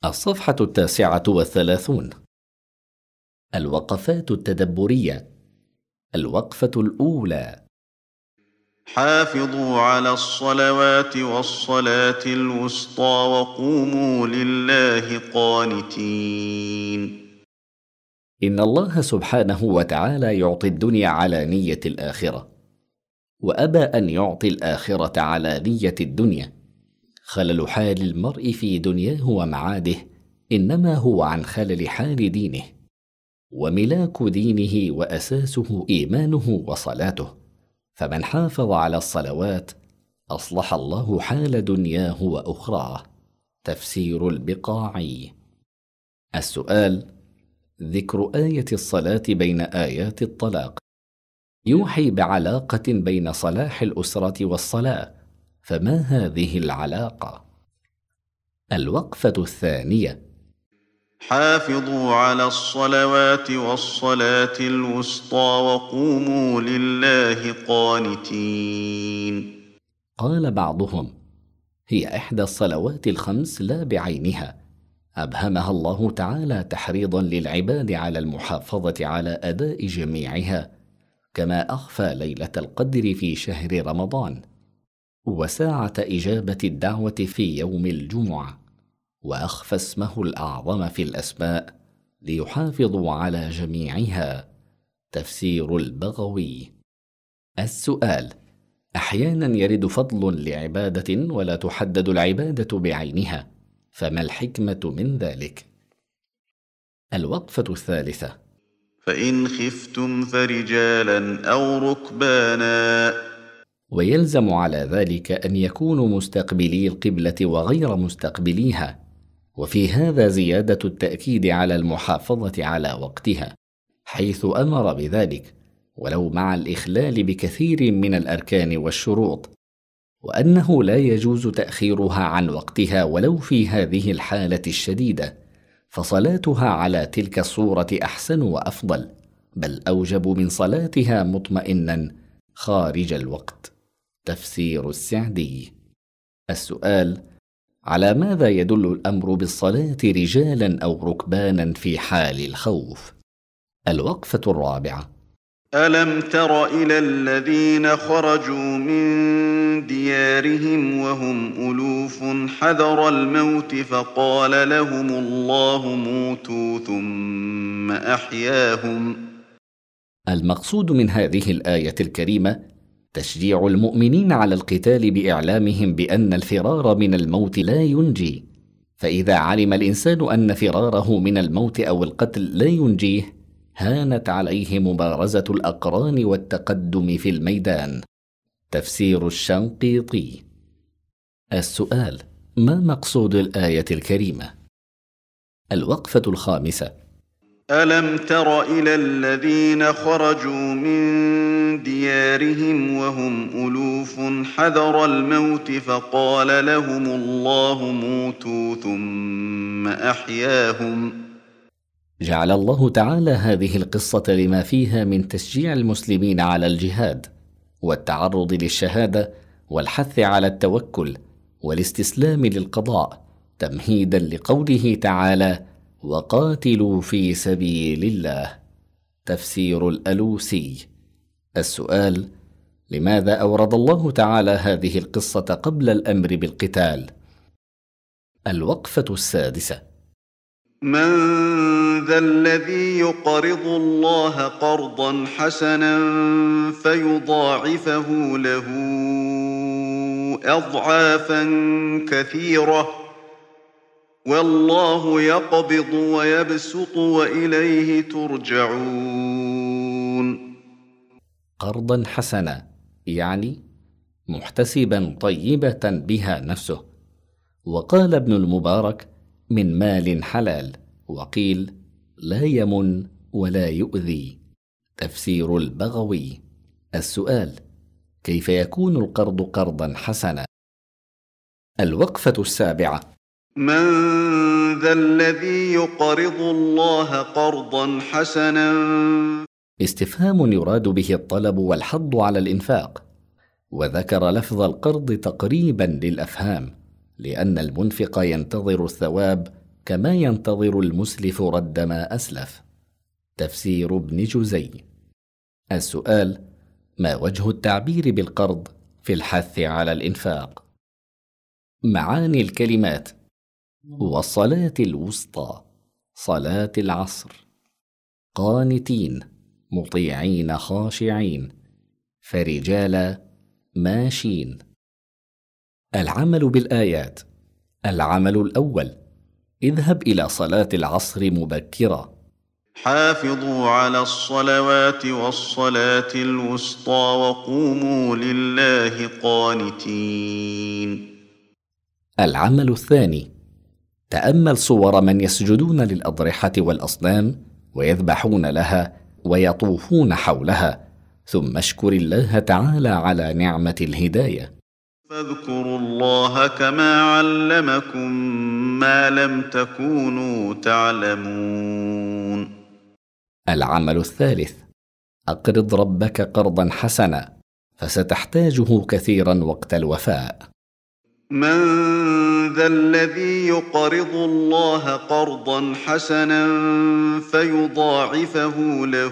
الصفحة 39. الوقفات التدبرية. الوقفة الأولى: حافظوا على الصلوات والصلاة الوسطى وقوموا لله قانتين. إن الله سبحانه وتعالى يعطي الدنيا على نية الآخرة، وأبى أن يعطي الآخرة على نية الدنيا. خلل حال المرء في دنياه ومعاده إنما هو عن خلل حال دينه، وملاك دينه وأساسه إيمانه وصلاته. فمن حافظ على الصلوات أصلح الله حال دنياه وأخراه. تفسير البقاعي. السؤال: ذكر آية الصلاة بين آيات الطلاق يوحي بعلاقة بين صلاح الأسرة والصلاة، فما هذه العلاقة؟ الوقفة الثانية: حافظوا على الصلوات والصلاة الوسطى وقوموا لله قانتين. قال بعضهم: هي إحدى الصلوات الخمس لا بعينها، أبهمها الله تعالى تحريضا للعباد على المحافظة على أداء جميعها، كما أخفى ليلة القدر في شهر رمضان، وساعة إجابة الدعوة في يوم الجمعة، وأخفى اسمه الأعظم في الأسماء ليحافظوا على جميعها. تفسير البغوي. السؤال: أحيانا يرد فضل لعبادة ولا تحدد العبادة بعينها، فما الحكمة من ذلك؟ الوقفة الثالثة: فإن خفتم فرجالا أو ركبانا. ويلزم على ذلك أن يكونوا مستقبلي القبلة وغير مستقبليها، وفي هذا زيادة التأكيد على المحافظة على وقتها، حيث أمر بذلك ولو مع الإخلال بكثير من الأركان والشروط، وأنه لا يجوز تأخيرها عن وقتها ولو في هذه الحالة الشديدة، فصلاتها على تلك الصورة أحسن وأفضل، بل أوجب من صلاتها مطمئنا خارج الوقت. تفسير السعدي. السؤال: على ماذا يدل الأمر بالصلاة رجالا أو ركبانا في حال الخوف؟ الوقفة الرابعة: ألم تر إلى الذين خرجوا من ديارهم وهم ألوف حذر الموت فقال لهم الله موتوا ثم أحياهم. المقصود من هذه الآية الكريمة تشجيع المؤمنين على القتال بإعلامهم بأن الفرار من الموت لا ينجي، فإذا علم الإنسان أن فراره من الموت أو القتل لا ينجيه، هانت عليه مبارزة الأقران والتقدم في الميدان. تفسير الشنقيطي. السؤال: ما مقصود الآية الكريمة؟ الوقفة الخامسة: ألم تر إلى الذين خرجوا من ديارهم وهم ألوف حذر الموت فقال لهم الله موتوا ثم أحياهم. جعل الله تعالى هذه القصة لما فيها من تشجيع المسلمين على الجهاد والتعرض للشهادة والحث على التوكل والاستسلام للقضاء، تمهيدا لقوله تعالى: وقاتلوا في سبيل الله. تفسير الألوسي. السؤال: لماذا أورد الله تعالى هذه القصة قبل الأمر بالقتال؟ الوقفة السادسة: من ذا الذي يقرض الله قرضا حسنا فيضاعفه له أضعافا كثيرة والله يقبض ويبسط وإليه ترجعون. قرضا حسنا يعني محتسبا طيبة بها نفسه، وقال ابن المبارك: من مال حلال، وقيل: لا يمن ولا يؤذي. تفسير البغوي. السؤال: كيف يكون القرض قرضا حسنا؟ الوقفة السابعة: من ذا الذي يقرض الله قرضا حسنا. استفهام يراد به الطلب والحض على الإنفاق، وذكر لفظ القرض تقريبا للأفهام، لأن المنفق ينتظر الثواب كما ينتظر المسلف رد ما أسلف. تفسير ابن جزي. السؤال: ما وجه التعبير بالقرض في الحث على الإنفاق؟ معاني الكلمات: والصلاة الوسطى، صلاة العصر، قانتين مطيعين خاشعين، فرجالا ماشين. العمل بالآيات: العمل الأول: اذهب إلى صلاة العصر مبكرا. حافظوا على الصلوات والصلاة الوسطى وقوموا لله قانتين. العمل الثاني: تأمل صور من يسجدون للأضرحة والأصنام ويذبحون لها ويطوفون حولها، ثم اشكر الله تعالى على نعمة الهداية. فاذكروا الله كما علمكم ما لم تكونوا تعلمون. العمل الثالث: أقرض ربك قرضا حسنا فستحتاجه كثيرا وقت الوفاء. من ذا الذي يقرض الله قرضا حسنا فيضاعفه له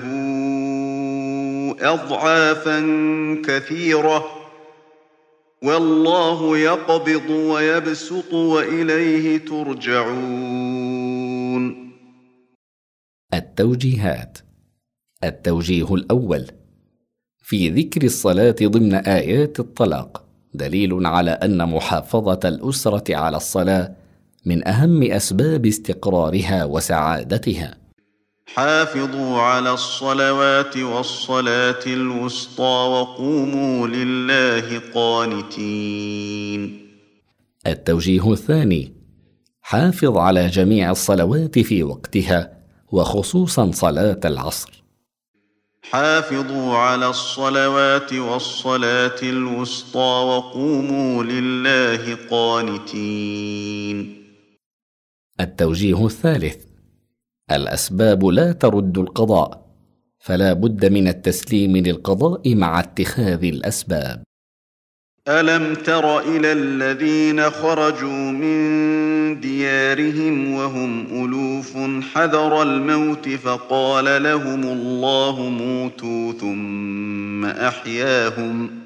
أضعافا كثيرة والله يقبض ويبسط وإليه ترجعون. التوجيهات. التوجيه الأول: في ذكر الصلاة ضمن آيات الطلاق دليل على أن محافظة الأسرة على الصلاة من أهم أسباب استقرارها وسعادتها. حافظوا على الصلوات والصلاة الوسطى وقوموا لله قانتين. التوجيه الثاني: حافظ على جميع الصلوات في وقتها وخصوصا صلاة العصر. حافظوا على الصلوات والصلاة الوسطى وقوموا لله قانتين. التوجيه الثالث: الأسباب لا ترد القضاء، فلا بد من التسليم للقضاء مع اتخاذ الأسباب. ألم تر إلى الذين خرجوا من ديارهم وهم ألوف حذر الموت فقال لهم الله موتوا ثم أحياهم